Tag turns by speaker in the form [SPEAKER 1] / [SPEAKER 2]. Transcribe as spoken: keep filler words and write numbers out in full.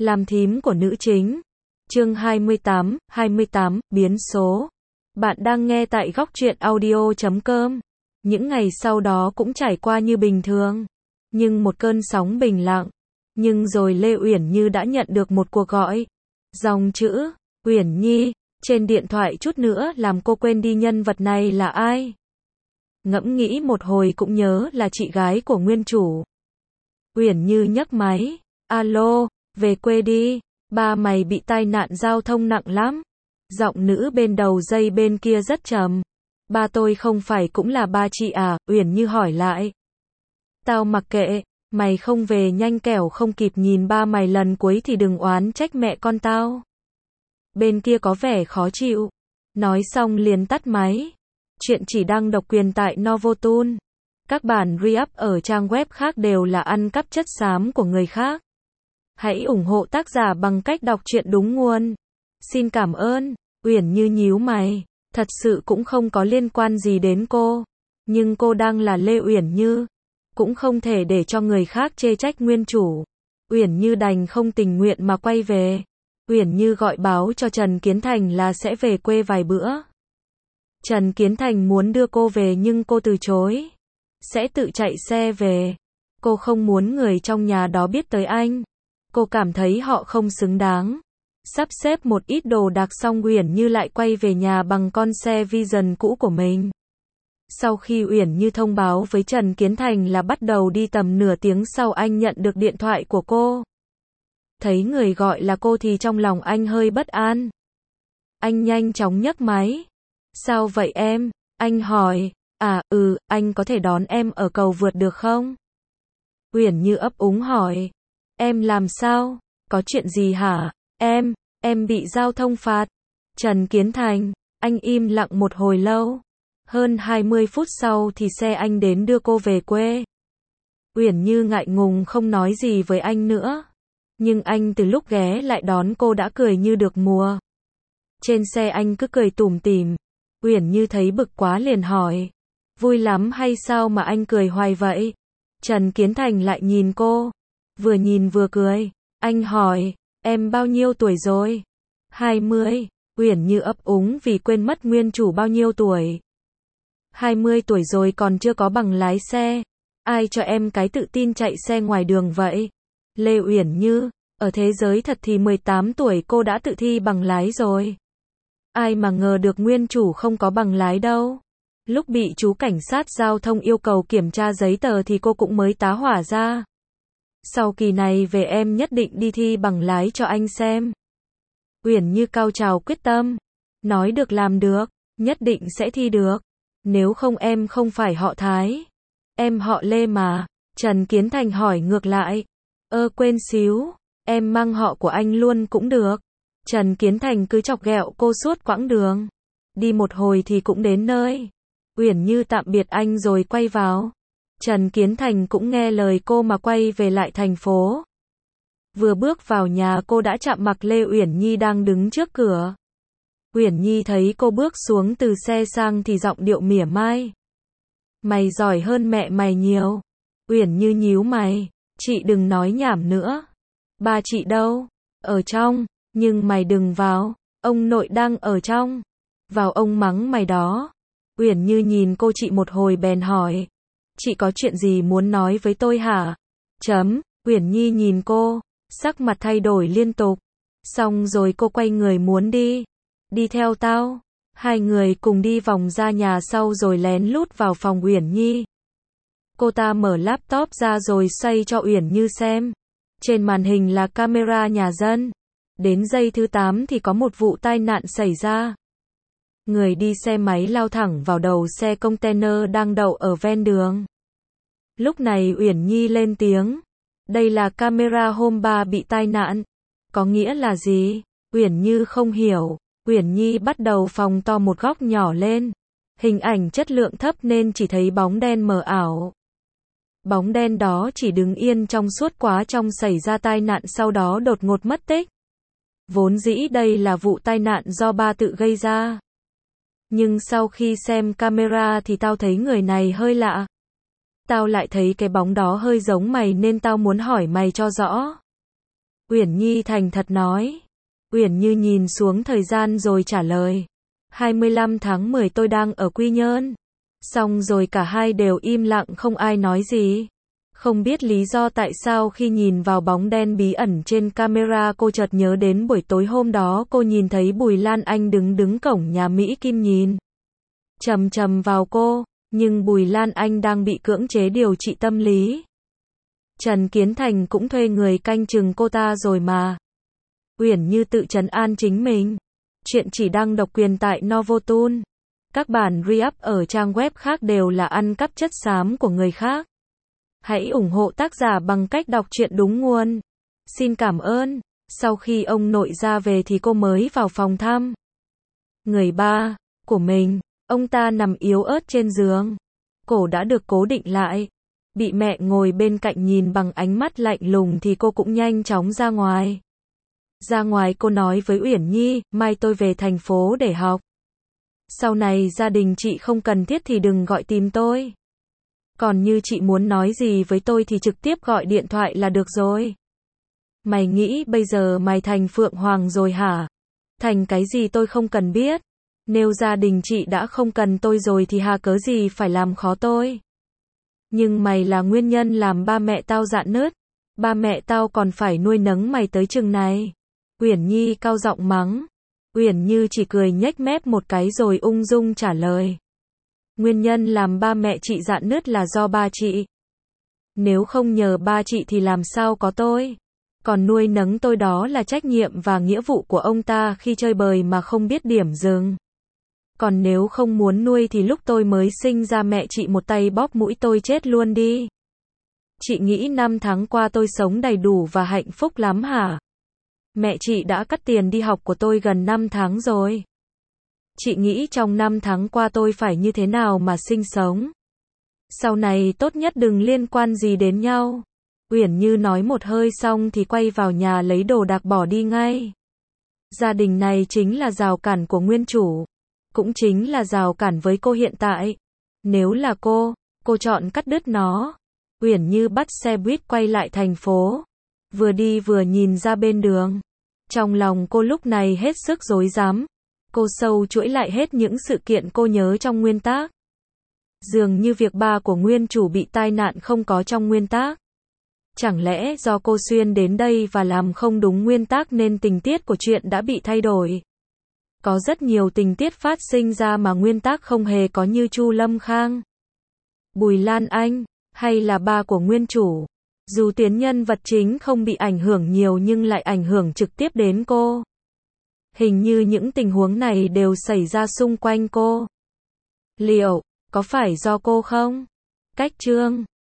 [SPEAKER 1] Làm thím của nữ chính. Chương hai mươi tám, hai mươi tám, biến số. Bạn đang nghe tại góc truyện audio chấm com. Những ngày sau đó cũng trải qua như bình thường. Nhưng một cơn sóng bình lặng. Nhưng rồi Lê Uyển Như đã nhận được một cuộc gọi. Dòng chữ, Uyển Nhi, trên điện thoại chút nữa làm cô quên đi nhân vật này là ai. Ngẫm nghĩ một hồi cũng nhớ là chị gái của nguyên chủ. Uyển Như nhấc máy. Alo, về quê đi, ba mày bị tai nạn giao thông nặng lắm. Giọng nữ bên đầu dây bên kia rất trầm. Ba tôi không phải cũng là ba chị à, Uyển Như hỏi lại. Tao mặc kệ, mày không về nhanh kẻo không kịp nhìn ba mày lần cuối thì đừng oán trách mẹ con tao. Bên kia có vẻ khó chịu. Nói xong liền tắt máy. Chuyện chỉ đăng độc quyền tại Novotune. Các bản re-up ở trang web khác đều là ăn cắp chất xám của người khác. Hãy ủng hộ tác giả bằng cách đọc truyện đúng nguồn. Xin cảm ơn. Uyển Như nhíu mày. Thật sự cũng không có liên quan gì đến cô. Nhưng cô đang là Lê Uyển Như. Cũng không thể để cho người khác chê trách nguyên chủ. Uyển Như đành không tình nguyện mà quay về. Uyển Như gọi báo cho Trần Kiến Thành là sẽ về quê vài bữa. Trần Kiến Thành muốn đưa cô về nhưng cô từ chối. Sẽ tự chạy xe về. Cô không muốn người trong nhà đó biết tới anh. Cô cảm thấy họ không xứng đáng. Sắp xếp một ít đồ đạc xong Uyển Như lại quay về nhà bằng con xe Vision cũ của mình. Sau khi Uyển Như thông báo với Trần Kiến Thành là bắt đầu đi tầm nửa tiếng sau anh nhận được điện thoại của cô. Thấy người gọi là cô thì trong lòng anh hơi bất an. Anh nhanh chóng nhấc máy. Sao vậy em? Anh hỏi. À, ừ, anh có thể đón em ở cầu vượt được không? Uyển Như ấp úng hỏi. Em làm sao? Có chuyện gì hả? Em, em bị giao thông phạt. Trần Kiến Thành, anh im lặng một hồi lâu. Hơn hai mươi phút sau thì xe anh đến đưa cô về quê. Uyển Như ngại ngùng không nói gì với anh nữa. Nhưng anh từ lúc ghé lại đón cô đã cười như được mùa. Trên xe anh cứ cười tủm tỉm. Uyển Như thấy bực quá liền hỏi. Vui lắm hay sao mà anh cười hoài vậy? Trần Kiến Thành lại nhìn cô. Vừa nhìn vừa cười. Anh hỏi, em bao nhiêu tuổi rồi? hai mươi. Uyển Như ấp úng vì quên mất nguyên chủ bao nhiêu tuổi. hai mươi tuổi rồi còn chưa có bằng lái xe. Ai cho em cái tự tin chạy xe ngoài đường vậy? Lê Uyển Như, ở thế giới thật thì mười tám tuổi cô đã tự thi bằng lái rồi. Ai mà ngờ được nguyên chủ không có bằng lái đâu. Lúc bị chú cảnh sát giao thông yêu cầu kiểm tra giấy tờ thì cô cũng mới tá hỏa ra. Sau kỳ này về em nhất định đi thi bằng lái cho anh xem. Uyển Như cao trào quyết tâm. Nói được làm được, nhất định sẽ thi được. Nếu không em không phải họ Thái. Em họ Lê mà. Trần Kiến Thành hỏi ngược lại. Ơ quên xíu, em mang họ của anh luôn cũng được. Trần Kiến Thành cứ chọc ghẹo cô suốt quãng đường. Đi một hồi thì cũng đến nơi. Uyển Như tạm biệt anh rồi quay vào. Trần Kiến Thành cũng nghe lời cô mà quay về lại thành phố. Vừa bước vào nhà cô đã chạm mặt Lê Uyển Nhi đang đứng trước cửa. Uyển Nhi thấy cô bước xuống từ xe sang thì giọng điệu mỉa mai. Mày giỏi hơn mẹ mày nhiều. Uyển Như nhíu mày. Chị đừng nói nhảm nữa. Ba chị đâu? Ở trong. Nhưng mày đừng vào. Ông nội đang ở trong. Vào ông mắng mày đó. Uyển Như nhìn cô chị một hồi bèn hỏi. Chị có chuyện gì muốn nói với tôi hả? Chấm. Uyển Nhi nhìn cô. Sắc mặt thay đổi liên tục. Xong rồi cô quay người muốn đi. Đi theo tao. Hai người cùng đi vòng ra nhà sau rồi lén lút vào phòng Uyển Nhi. Cô ta mở laptop ra rồi xoay cho Uyển Như xem. Trên màn hình là camera nhà dân. Đến giây thứ tám thì có một vụ tai nạn xảy ra. Người đi xe máy lao thẳng vào đầu xe container đang đậu ở ven đường. Lúc này Uyển Nhi lên tiếng. Đây là camera hôm ba bị tai nạn. Có nghĩa là gì? Uyển Như không hiểu. Uyển Nhi bắt đầu phóng to một góc nhỏ lên. Hình ảnh chất lượng thấp nên chỉ thấy bóng đen mờ ảo. Bóng đen đó chỉ đứng yên trong suốt quá trong xảy ra tai nạn sau đó đột ngột mất tích. Vốn dĩ đây là vụ tai nạn do ba tự gây ra. Nhưng sau khi xem camera thì tao thấy người này hơi lạ. Tao lại thấy cái bóng đó hơi giống mày nên tao muốn hỏi mày cho rõ. Uyển Nhi thành thật nói. Uyển Như nhìn xuống thời gian rồi trả lời. hai mươi lăm tháng mười tôi đang ở Quy Nhơn. Xong rồi cả hai đều im lặng không ai nói gì. Không biết lý do tại sao khi nhìn vào bóng đen bí ẩn trên camera cô chợt nhớ đến buổi tối hôm đó cô nhìn thấy Bùi Lan Anh đứng đứng cổng nhà Mỹ Kim nhìn chằm chằm vào cô, nhưng Bùi Lan Anh đang bị cưỡng chế điều trị tâm lý. Trần Kiến Thành cũng thuê người canh chừng cô ta rồi mà. Uyển Như tự trấn an chính mình. Chuyện chỉ đăng độc quyền tại Novotool. Các bản re-up ở trang web khác đều là ăn cắp chất xám của người khác. Hãy ủng hộ tác giả bằng cách đọc truyện đúng nguồn. Xin cảm ơn. Sau khi ông nội ra về thì cô mới vào phòng thăm người ba của mình. Ông ta nằm yếu ớt trên giường. Cổ đã được cố định lại. Bị mẹ ngồi bên cạnh nhìn bằng ánh mắt lạnh lùng thì cô cũng nhanh chóng ra ngoài. Ra ngoài cô nói với Uyển Nhi, mai tôi về thành phố để học. Sau này gia đình chị không cần thiết thì đừng gọi tìm tôi. Còn như chị muốn nói gì với tôi thì trực tiếp gọi điện thoại là được rồi. Mày nghĩ bây giờ mày thành Phượng Hoàng rồi hả? Thành cái gì tôi không cần biết. Nếu gia đình chị đã không cần tôi rồi thì hà cớ gì phải làm khó tôi. Nhưng mày là nguyên nhân làm ba mẹ tao rạn nứt. Ba mẹ tao còn phải nuôi nấng mày tới chừng này. Uyển Nhi cao giọng mắng. Uyển Như chỉ cười nhếch mép một cái rồi ung dung trả lời. Nguyên nhân làm ba mẹ chị rạn nứt là do ba chị. Nếu không nhờ ba chị thì làm sao có tôi. Còn nuôi nấng tôi đó là trách nhiệm và nghĩa vụ của ông ta khi chơi bời mà không biết điểm dừng. Còn nếu không muốn nuôi thì lúc tôi mới sinh ra mẹ chị một tay bóp mũi tôi chết luôn đi. Chị nghĩ năm tháng qua tôi sống đầy đủ và hạnh phúc lắm hả? Mẹ chị đã cắt tiền đi học của tôi gần năm tháng rồi. Chị nghĩ trong năm tháng qua tôi phải như thế nào mà sinh sống? Sau này tốt nhất đừng liên quan gì đến nhau. Uyển Như nói một hơi xong thì quay vào nhà lấy đồ đạc bỏ đi ngay. Gia đình này chính là rào cản của nguyên chủ. Cũng chính là rào cản với cô hiện tại. Nếu là cô, cô chọn cắt đứt nó. Uyển Như bắt xe buýt quay lại thành phố. Vừa đi vừa nhìn ra bên đường. Trong lòng cô lúc này hết sức rối rắm. Cô sâu chuỗi lại hết những sự kiện cô nhớ trong nguyên tác. Dường như việc ba của nguyên chủ bị tai nạn không có trong nguyên tác. Chẳng lẽ do cô xuyên đến đây và làm không đúng nguyên tác nên tình tiết của chuyện đã bị thay đổi? Có rất nhiều tình tiết phát sinh ra mà nguyên tác không hề có như Chu Lâm Khang, Bùi Lan Anh, hay là ba của nguyên chủ. Dù tuyến nhân vật chính không bị ảnh hưởng nhiều nhưng lại ảnh hưởng trực tiếp đến cô. Hình như những tình huống này đều xảy ra xung quanh cô. Liệu có phải do cô không? Cách chương